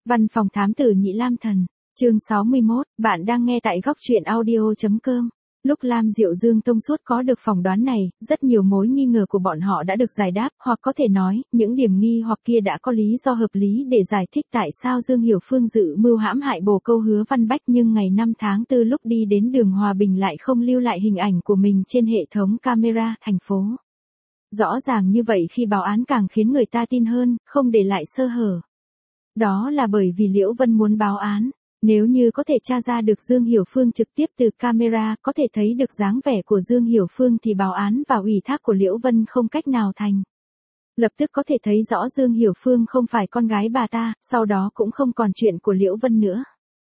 Văn phòng thám tử Nhị Lam Thần, chương 61, bạn đang nghe tại góc truyện audio.com. Lúc Lam Diệu Dương thông suốt có được phỏng đoán này, rất nhiều mối nghi ngờ của bọn họ đã được giải đáp, hoặc có thể nói, những điểm nghi hoặc kia đã có lý do hợp lý để giải thích tại sao Dương Hiểu Phương dự mưu hãm hại bồ câu Hứa Văn Bách, nhưng ngày 5 tháng 4 lúc đi đến đường Hòa Bình lại không lưu lại hình ảnh của mình trên hệ thống camera thành phố. Rõ ràng như vậy khi báo án càng khiến người ta tin hơn, không để lại sơ hở. Đó là bởi vì Liễu Vân muốn báo án. Nếu như có thể tra ra được Dương Hiểu Phương trực tiếp từ camera, có thể thấy được dáng vẻ của Dương Hiểu Phương thì báo án và ủy thác của Liễu Vân không cách nào thành. Lập tức có thể thấy rõ Dương Hiểu Phương không phải con gái bà ta, sau đó cũng không còn chuyện của Liễu Vân nữa.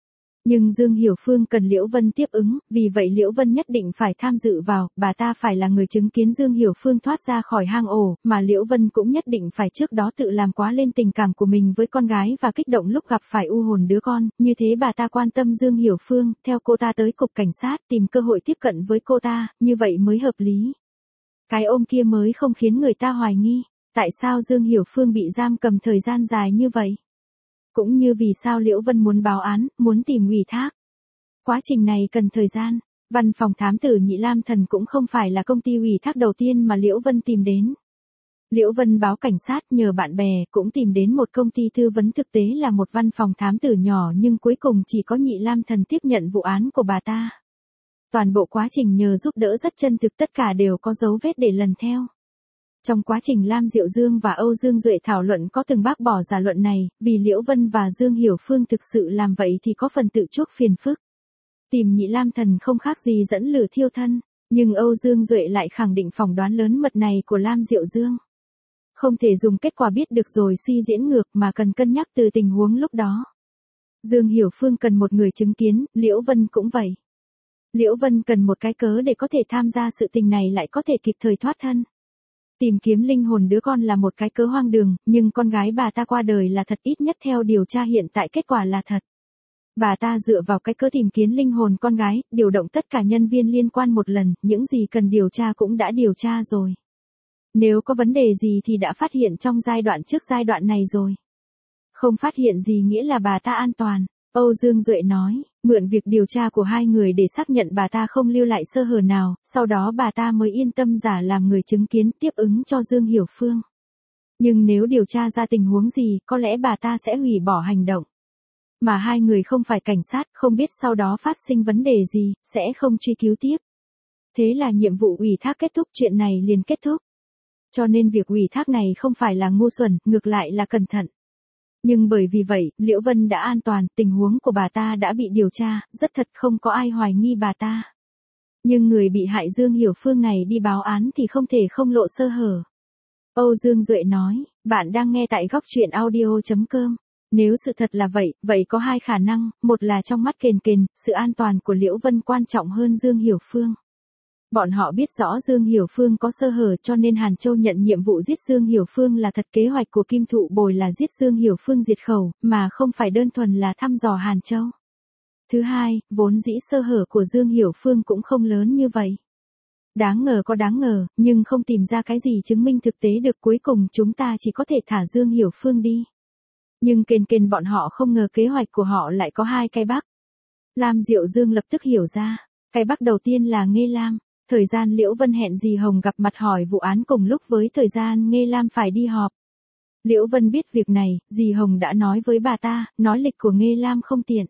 Nhưng Dương Hiểu Phương cần Liễu Vân tiếp ứng, vì vậy Liễu Vân nhất định phải tham dự vào, bà ta phải là người chứng kiến Dương Hiểu Phương thoát ra khỏi hang ổ, mà Liễu Vân cũng nhất định phải trước đó tự làm quá lên tình cảm của mình với con gái và kích động lúc gặp phải u hồn đứa con, như thế bà ta quan tâm Dương Hiểu Phương, theo cô ta tới cục cảnh sát tìm cơ hội tiếp cận với cô ta, như vậy mới hợp lý. Cái ôm kia mới không khiến người ta hoài nghi, tại sao Dương Hiểu Phương bị giam cầm thời gian dài như vậy? Cũng như vì sao Liễu Vân muốn báo án, muốn tìm ủy thác. Quá trình này cần thời gian, văn phòng thám tử Nhị Lam Thần cũng không phải là công ty ủy thác đầu tiên mà Liễu Vân tìm đến. Liễu Vân báo cảnh sát nhờ bạn bè cũng tìm đến một công ty tư vấn, thực tế là một văn phòng thám tử nhỏ, nhưng cuối cùng chỉ có Nhị Lam Thần tiếp nhận vụ án của bà ta. Toàn bộ quá trình nhờ giúp đỡ rất chân thực, tất cả đều có dấu vết để lần theo. Trong quá trình Lam Diệu Dương và Âu Dương Duệ thảo luận có từng bác bỏ giả luận này, vì Liễu Vân và Dương Hiểu Phương thực sự làm vậy thì có phần tự chuốc phiền phức. Tìm Nhị Lam Thần không khác gì dẫn lửa thiêu thân, nhưng Âu Dương Duệ lại khẳng định phỏng đoán lớn mật này của Lam Diệu Dương. Không thể dùng kết quả biết được rồi suy diễn ngược mà cần cân nhắc từ tình huống lúc đó. Dương Hiểu Phương cần một người chứng kiến, Liễu Vân cũng vậy. Liễu Vân cần một cái cớ để có thể tham gia sự tình này lại có thể kịp thời thoát thân. Tìm kiếm linh hồn đứa con là một cái cớ hoang đường, nhưng con gái bà ta qua đời là thật, ít nhất theo điều tra hiện tại kết quả là thật. Bà ta dựa vào cái cớ tìm kiếm linh hồn con gái, điều động tất cả nhân viên liên quan một lần, những gì cần điều tra cũng đã điều tra rồi. Nếu có vấn đề gì thì đã phát hiện trong giai đoạn trước giai đoạn này rồi. Không phát hiện gì nghĩa là bà ta an toàn. Âu Dương Duệ nói, mượn việc điều tra của hai người để xác nhận bà ta không lưu lại sơ hở nào, sau đó bà ta mới yên tâm giả làm người chứng kiến tiếp ứng cho Dương Hiểu Phương. Nhưng nếu điều tra ra tình huống gì, có lẽ bà ta sẽ hủy bỏ hành động. Mà hai người không phải cảnh sát, không biết sau đó phát sinh vấn đề gì, sẽ không truy cứu tiếp. Thế là nhiệm vụ ủy thác kết thúc, chuyện này liền kết thúc. Cho nên việc ủy thác này không phải là ngu xuẩn, ngược lại là cẩn thận. Nhưng bởi vì vậy, Liễu Vân đã an toàn, tình huống của bà ta đã bị điều tra, rất thật không có ai hoài nghi bà ta. Nhưng người bị hại Dương Hiểu Phương này đi báo án thì không thể không lộ sơ hở. Âu Dương Duệ nói, bạn đang nghe tại góc truyện audio.com. Nếu sự thật là vậy, vậy có hai khả năng, một là trong mắt Kền Kền, sự an toàn của Liễu Vân quan trọng hơn Dương Hiểu Phương. Bọn họ biết rõ Dương Hiểu Phương có sơ hở cho nên Hàn Châu nhận nhiệm vụ giết Dương Hiểu Phương là thật, kế hoạch của Kim Thụ Bồi là giết Dương Hiểu Phương diệt khẩu, mà không phải đơn thuần là thăm dò Hàn Châu. Thứ hai, vốn dĩ sơ hở của Dương Hiểu Phương cũng không lớn như vậy. Đáng ngờ có đáng ngờ, nhưng không tìm ra cái gì chứng minh thực tế được, cuối cùng chúng ta chỉ có thể thả Dương Hiểu Phương đi. Nhưng Kền bọn họ không ngờ kế hoạch của họ lại có hai cái bắc. Lam Diệu Dương lập tức hiểu ra, cái bắc đầu tiên là Nghê Lam. Thời gian Liễu Vân hẹn dì Hồng gặp mặt hỏi vụ án cùng lúc với thời gian Nghê Lam phải đi họp. Liễu Vân biết việc này, dì Hồng đã nói với bà ta, nói lịch của Nghê Lam không tiện.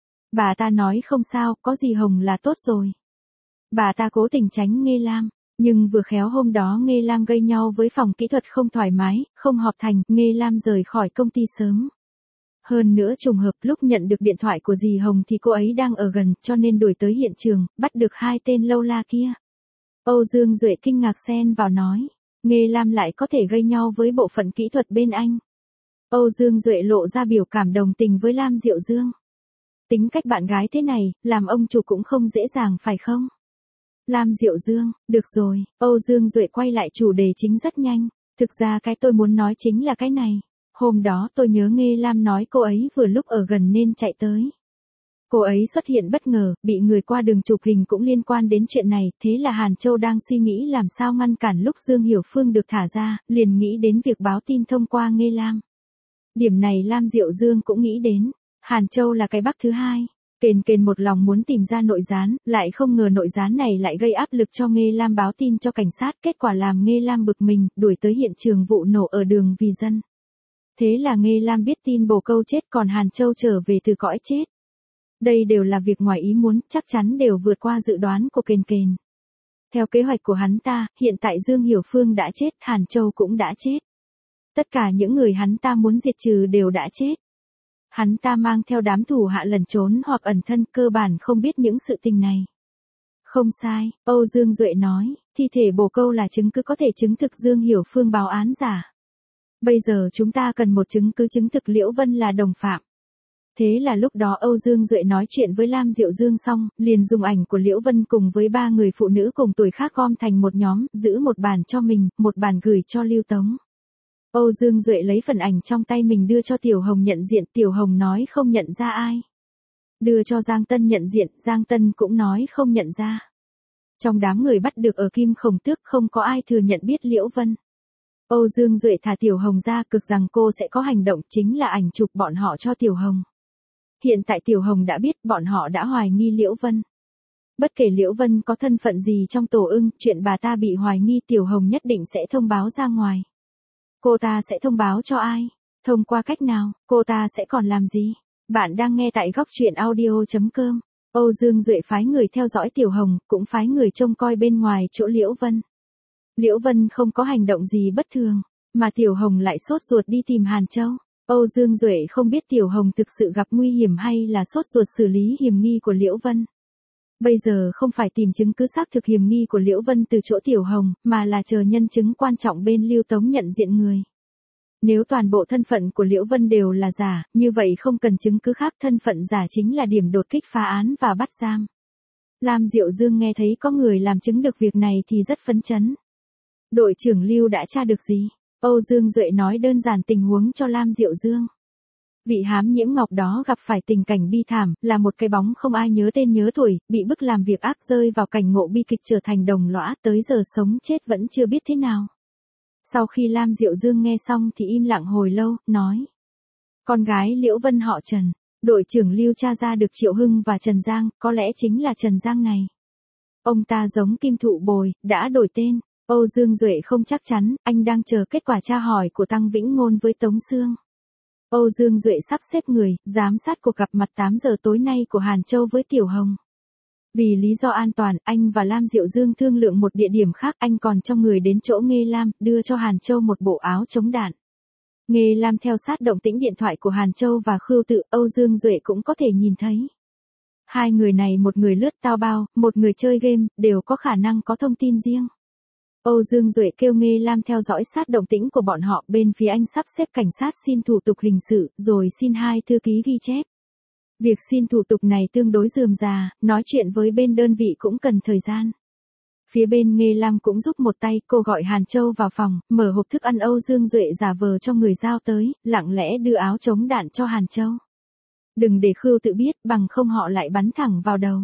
Bà ta nói không sao, có dì Hồng là tốt rồi. Bà ta cố tình tránh Nghê Lam, nhưng vừa khéo hôm đó Nghê Lam gây nhau với phòng kỹ thuật không thoải mái, không họp thành, Nghê Lam rời khỏi công ty sớm. Hơn nữa trùng hợp lúc nhận được điện thoại của dì Hồng thì cô ấy đang ở gần, cho nên đuổi tới hiện trường, bắt được hai tên lâu la kia. Âu Dương Duệ kinh ngạc xen vào nói, Nghê Lam lại có thể gây nhau với bộ phận kỹ thuật bên anh. Âu Dương Duệ lộ ra biểu cảm đồng tình với Lam Diệu Dương. Tính cách bạn gái thế này, làm ông chủ cũng không dễ dàng phải không? Lam Diệu Dương, được rồi, Âu Dương Duệ quay lại chủ đề chính rất nhanh. Thực ra cái tôi muốn nói chính là cái này. Hôm đó tôi nhớ Nghê Lam nói cô ấy vừa lúc ở gần nên chạy tới. Cô ấy xuất hiện bất ngờ, bị người qua đường chụp hình cũng liên quan đến chuyện này, thế là Hàn Châu đang suy nghĩ làm sao ngăn cản lúc Dương Hiểu Phương được thả ra, liền nghĩ đến việc báo tin thông qua Nghê Lam. Điểm này Lam Diệu Dương cũng nghĩ đến. Hàn Châu là cái bắc thứ hai. Kền Kền một lòng muốn tìm ra nội gián, lại không ngờ nội gián này lại gây áp lực cho Nghê Lam báo tin cho cảnh sát, kết quả làm Nghê Lam bực mình, đuổi tới hiện trường vụ nổ ở đường Vì Dân. Thế là Nghê Lam biết tin bồ câu chết, còn Hàn Châu trở về từ cõi chết. Đây đều là việc ngoài ý muốn, chắc chắn đều vượt qua dự đoán của Kền Kền. Theo kế hoạch của hắn ta, hiện tại Dương Hiểu Phương đã chết, Hàn Châu cũng đã chết. Tất cả những người hắn ta muốn diệt trừ đều đã chết. Hắn ta mang theo đám thủ hạ lẩn trốn hoặc ẩn thân, cơ bản không biết những sự tình này. Không sai, Âu Dương Duệ nói, thi thể bồ câu là chứng cứ có thể chứng thực Dương Hiểu Phương báo án giả. Bây giờ chúng ta cần một chứng cứ chứng thực Liễu Vân là đồng phạm. Thế là lúc đó Âu Dương Duệ nói chuyện với Lam Diệu Dương xong, liền dùng ảnh của Liễu Vân cùng với 3 người phụ nữ cùng tuổi khác gom thành một nhóm, giữ một bản cho mình, một bản gửi cho Lưu Tống. Âu Dương Duệ lấy phần ảnh trong tay mình đưa cho Tiểu Hồng nhận diện, Tiểu Hồng nói không nhận ra ai. Đưa cho Giang Tân nhận diện, Giang Tân cũng nói không nhận ra. Trong đám người bắt được ở Kim Khổng Tước không có ai thừa nhận biết Liễu Vân. Âu Dương Duệ thả Tiểu Hồng ra, cực rằng cô sẽ có hành động, chính là ảnh chụp bọn họ cho Tiểu Hồng. Hiện tại Tiểu Hồng đã biết, bọn họ đã hoài nghi Liễu Vân. Bất kể Liễu Vân có thân phận gì trong tổ ưng, chuyện bà ta bị hoài nghi Tiểu Hồng nhất định sẽ thông báo ra ngoài. Cô ta sẽ thông báo cho ai? Thông qua cách nào? Cô ta sẽ còn làm gì? Bạn đang nghe tại góc truyện audio.com. Âu Dương Duệ phái người theo dõi Tiểu Hồng, cũng phái người trông coi bên ngoài chỗ Liễu Vân. Liễu Vân không có hành động gì bất thường, mà Tiểu Hồng lại sốt ruột đi tìm Hàn Châu. Âu Dương Duệ không biết Tiểu Hồng thực sự gặp nguy hiểm hay là sốt ruột xử lý hiểm nghi của Liễu Vân. Bây giờ không phải tìm chứng cứ xác thực hiểm nghi của Liễu Vân từ chỗ Tiểu Hồng, mà là chờ nhân chứng quan trọng bên Lưu Tống nhận diện người. Nếu toàn bộ thân phận của Liễu Vân đều là giả, như vậy không cần chứng cứ khác, thân phận giả chính là điểm đột kích phá án và bắt giam. Lam Diệu Dương nghe thấy có người làm chứng được việc này thì rất phấn chấn. Đội trưởng Lưu đã tra được gì? Âu Dương Duệ nói đơn giản tình huống cho Lam Diệu Dương. Vị hám nhiễm ngọc đó gặp phải tình cảnh bi thảm, là một cái bóng không ai nhớ tên nhớ tuổi, bị bức làm việc ác, rơi vào cảnh ngộ bi kịch, trở thành đồng lõa, tới giờ sống chết vẫn chưa biết thế nào. Sau khi Lam Diệu Dương nghe xong thì im lặng hồi lâu, nói. Con gái Liễu Vân họ Trần, đội trưởng Lưu tra ra được Triệu Hưng và Trần Giang, có lẽ chính là Trần Giang này. Ông ta giống Kim Thụ Bồi, đã đổi tên. Âu Dương Duệ không chắc chắn, anh đang chờ kết quả tra hỏi của Tăng Vĩnh Ngôn với Tống Sương. Âu Dương Duệ sắp xếp người, giám sát cuộc gặp mặt 8 giờ tối nay của Hàn Châu với Tiểu Hồng. Vì lý do an toàn, anh và Lam Diệu Dương thương lượng một địa điểm khác, anh còn cho người đến chỗ Nghê Lam, đưa cho Hàn Châu một bộ áo chống đạn. Nghê Lam theo sát động tĩnh điện thoại của Hàn Châu và Khưu Tự, Âu Dương Duệ cũng có thể nhìn thấy. Hai người này, một người lướt tao bao, một người chơi game, đều có khả năng có thông tin riêng. Âu Dương Duệ kêu Nghê Lam theo dõi sát động tĩnh của bọn họ, bên phía anh sắp xếp cảnh sát xin thủ tục hình sự, rồi xin 2 thư ký ghi chép. Việc xin thủ tục này tương đối rườm rà, nói chuyện với bên đơn vị cũng cần thời gian. Phía bên Nghê Lam cũng giúp một tay, cô gọi Hàn Châu vào phòng, mở hộp thức ăn Âu Dương Duệ giả vờ cho người giao tới, lặng lẽ đưa áo chống đạn cho Hàn Châu. Đừng để Khưu Tự biết, bằng không họ lại bắn thẳng vào đầu.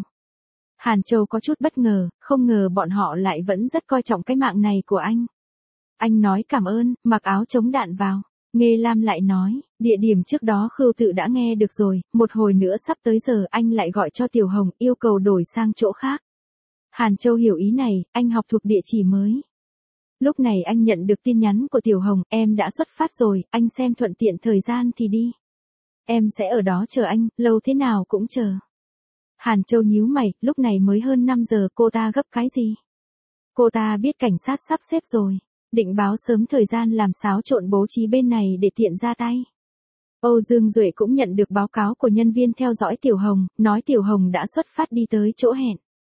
Hàn Châu có chút bất ngờ, không ngờ bọn họ lại vẫn rất coi trọng cái mạng này của anh. Anh nói cảm ơn, mặc áo chống đạn vào. Nghê Lam lại nói, địa điểm trước đó Khưu Tự đã nghe được rồi, một hồi nữa sắp tới giờ anh lại gọi cho Tiểu Hồng, yêu cầu đổi sang chỗ khác. Hàn Châu hiểu ý này, anh học thuộc địa chỉ mới. Lúc này anh nhận được tin nhắn của Tiểu Hồng, em đã xuất phát rồi, anh xem thuận tiện thời gian thì đi. Em sẽ ở đó chờ anh, lâu thế nào cũng chờ. Hàn Châu nhíu mày, lúc này mới hơn 5 giờ, cô ta gấp cái gì? Cô ta biết cảnh sát sắp xếp rồi, định báo sớm thời gian làm xáo trộn bố trí bên này để tiện ra tay. Âu Dương Duệ cũng nhận được báo cáo của nhân viên theo dõi Tiểu Hồng, nói Tiểu Hồng đã xuất phát đi tới chỗ hẹn.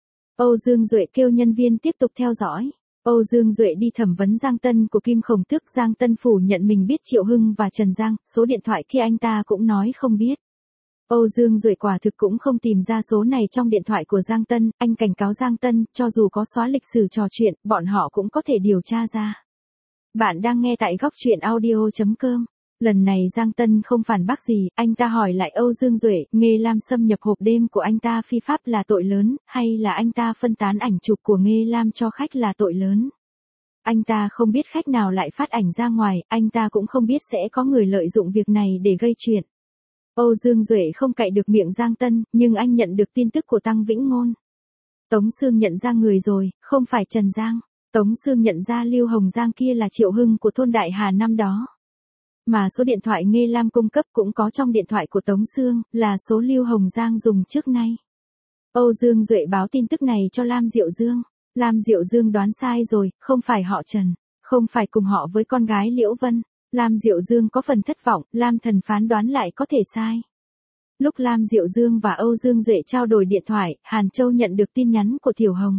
Âu Dương Duệ kêu nhân viên tiếp tục theo dõi. Âu Dương Duệ đi thẩm vấn Giang Tân của Kim Khổng Tước, Giang Tân phủ nhận mình biết Triệu Hưng và Trần Giang, số điện thoại kia anh ta cũng nói không biết. Âu Dương Duệ quả thực cũng không tìm ra số này trong điện thoại của Giang Tân, anh cảnh cáo Giang Tân, cho dù có xóa lịch sử trò chuyện, bọn họ cũng có thể điều tra ra. Bạn đang nghe tại góc truyện audio.com. Lần này Giang Tân không phản bác gì, anh ta hỏi lại Âu Dương Duệ, Nghê Lam xâm nhập hộp đêm của anh ta phi pháp là tội lớn, hay là anh ta phân tán ảnh chụp của Nghê Lam cho khách là tội lớn? Anh ta không biết khách nào lại phát ảnh ra ngoài, anh ta cũng không biết sẽ có người lợi dụng việc này để gây chuyện. Âu Dương Duệ không cậy được miệng Giang Tân, nhưng anh nhận được tin tức của Tăng Vĩnh Ngôn. Tống Sương nhận ra người rồi, không phải Trần Giang. Tống Sương nhận ra Lưu Hồng Giang kia là Triệu Hưng của thôn Đại Hà năm đó. Mà số điện thoại Nghê Lam cung cấp cũng có trong điện thoại của Tống Sương, là số Lưu Hồng Giang dùng trước nay. Âu Dương Duệ báo tin tức này cho Lam Diệu Dương. Lam Diệu Dương đoán sai rồi, không phải họ Trần, không phải cùng họ với con gái Liễu Vân. Lam Diệu Dương có phần thất vọng, Lam Thần phán đoán lại có thể sai. Lúc Lam Diệu Dương và Âu Dương Duệ trao đổi điện thoại, Hàn Châu nhận được tin nhắn của Tiểu Hồng.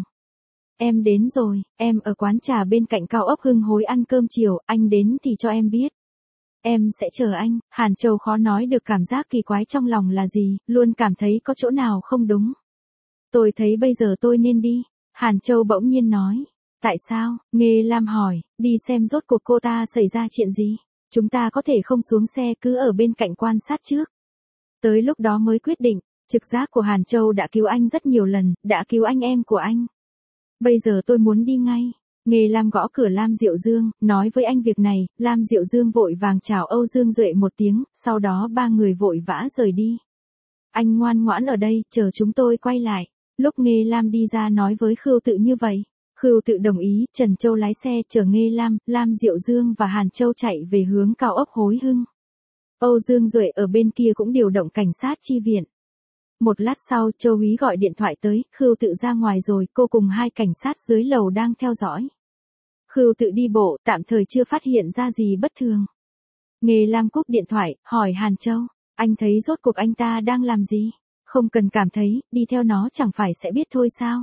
Em đến rồi, em ở quán trà bên cạnh cao ốc Hưng Hối ăn cơm chiều, anh đến thì cho em biết. Em sẽ chờ anh. Hàn Châu khó nói được cảm giác kỳ quái trong lòng là gì, luôn cảm thấy có chỗ nào không đúng. Tôi thấy bây giờ tôi nên đi. Hàn Châu bỗng nhiên nói. Tại sao? Nghê Lam hỏi, đi xem rốt cuộc cô ta xảy ra chuyện gì. Chúng ta có thể không xuống xe, cứ ở bên cạnh quan sát trước. Tới lúc đó mới quyết định. Trực giác của Hàn Châu đã cứu anh rất nhiều lần, đã cứu anh em của anh. Bây giờ tôi muốn đi ngay. Nghê Lam gõ cửa Lam Diệu Dương, nói với anh việc này. Lam Diệu Dương vội vàng chào Âu Dương Duệ một tiếng, sau đó ba người vội vã rời đi. Anh ngoan ngoãn ở đây, chờ chúng tôi quay lại. Lúc Nghê Lam đi ra nói với Khưu Tự như vậy. Khưu Tự đồng ý, Trần Châu lái xe chở Nghê Lam, Lam Diệu Dương và Hàn Châu chạy về hướng cao ốc Hối Hưng. Âu Dương Duệ ở bên kia cũng điều động cảnh sát chi viện. Một lát sau, Châu úy gọi điện thoại tới, Khưu Tự ra ngoài rồi, cô cùng hai cảnh sát dưới lầu đang theo dõi. Khưu Tự đi bộ, tạm thời chưa phát hiện ra gì bất thường. Nghê Lam cúp điện thoại, hỏi Hàn Châu, anh thấy rốt cuộc anh ta đang làm gì? Không cần cảm thấy, đi theo nó chẳng phải sẽ biết thôi sao?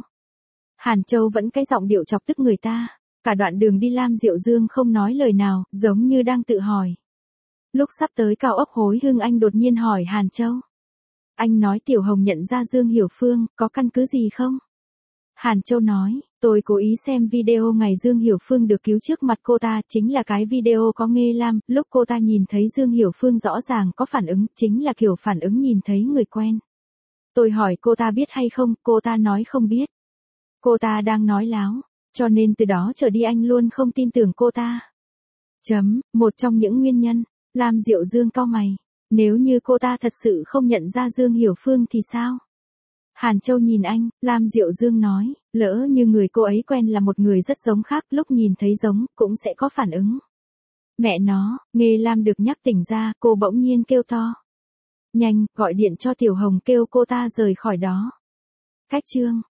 Hàn Châu vẫn cái giọng điệu chọc tức người ta. Cả đoạn đường đi Lam Diệu Dương không nói lời nào, giống như đang tự hỏi. Lúc sắp tới cao ốc Hối Hưng anh đột nhiên hỏi Hàn Châu. Anh nói Tiểu Hồng nhận ra Dương Hiểu Phương, có căn cứ gì không? Hàn Châu nói, tôi cố ý xem video ngày Dương Hiểu Phương được cứu trước mặt cô ta, chính là cái video có Nghê Lam, lúc cô ta nhìn thấy Dương Hiểu Phương rõ ràng có phản ứng, chính là kiểu phản ứng nhìn thấy người quen. Tôi hỏi cô ta biết hay không, cô ta nói không biết. Cô ta đang nói láo, cho nên từ đó trở đi anh luôn không tin tưởng cô ta. Một trong những nguyên nhân, Lam Diệu Dương cau mày. Nếu như cô ta thật sự không nhận ra Dương Hiểu Phương thì sao? Hàn Châu nhìn anh, Lam Diệu Dương nói, lỡ như người cô ấy quen là một người rất giống khác, lúc nhìn thấy giống, cũng sẽ có phản ứng. Mẹ nó, Nghê Lam được nhắc tỉnh ra, cô bỗng nhiên kêu to. Nhanh, gọi điện cho Tiểu Hồng kêu cô ta rời khỏi đó. Cách chương